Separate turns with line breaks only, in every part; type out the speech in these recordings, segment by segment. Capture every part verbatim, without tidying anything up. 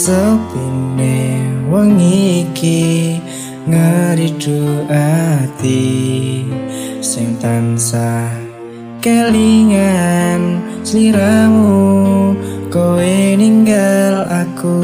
Sepine wengi iki ngeridu ati sing tansah kelingan sliramu kowe ninggal aku.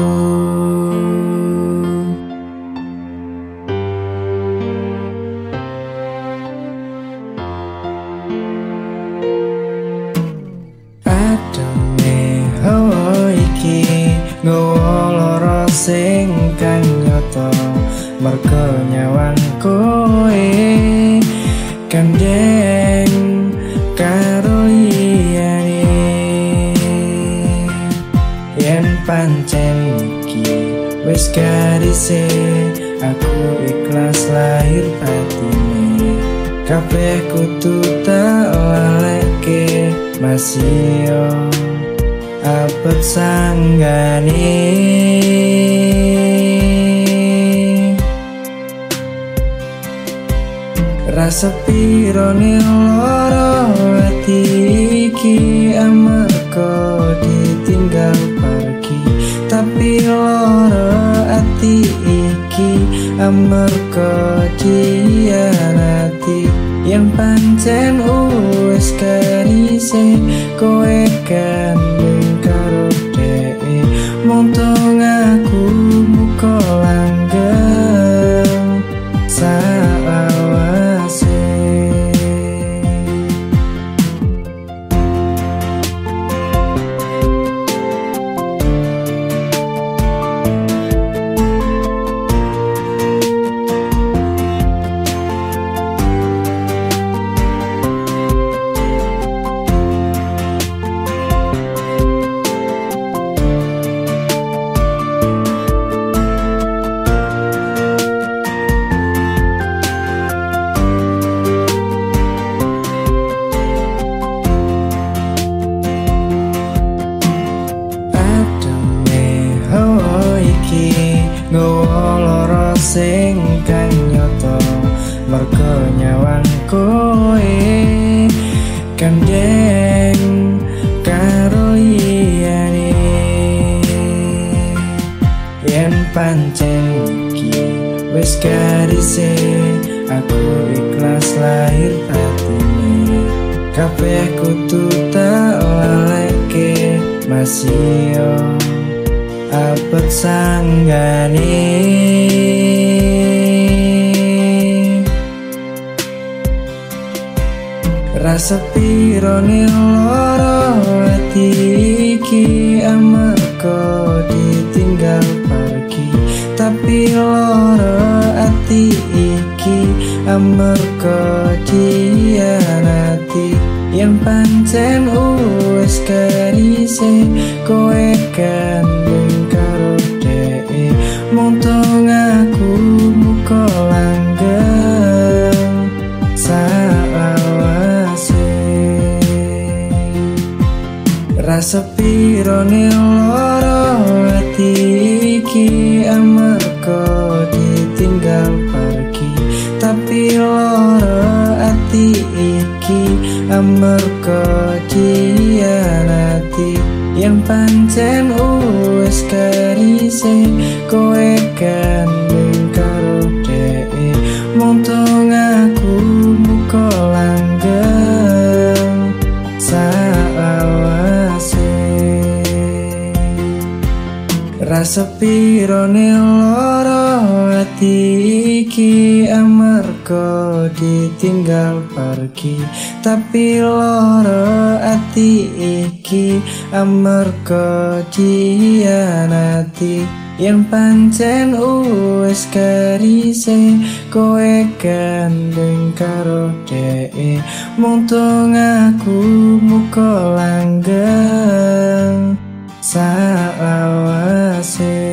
Adone hawa iki nggawa lara sing kang nyata merga nyawang kowe kandeng karo liyane. Yen pancen iki wis garise aku ikhlas lahir batine, kabeh kudu tak laleke masih yo abet sanggane. Rasa pirone lara ati iki amarga ditinggal pergi, tapi lara ati iki amarga dianati. Yang pancen wis karise kowe kandeng karo dhek, montong aku muka langgeng salawase. Nggawa lara sing kang nyata merga nyawang kowe kandeng karo liyane. Yen pancen iki wis garise aku ikhlas lahir batine, kabeh kudu tak laleke masih yo abet sanggane. Rasa pirone lara ati iki amarga ditinggal pergi, tapi lara ati iki amarga dianati. Yang pancen wis karise kowe kandeng karo dhek, montong aku muka langgeng salawase. Rasa pirone lara ati iki amarga ditinggal pergi, tapi lara ati iki amarga dianati. Yang pancen wis karise kowe kandeng karo dhek, montong aku muka langgeng salawase. Rasa pirone lara ati iki amarga ditinggal pergi, tapi lara ati iki amarga dianati. Yang pancen wis karise kowe kandeng karo dhek, montong aku muka langgeng salawase.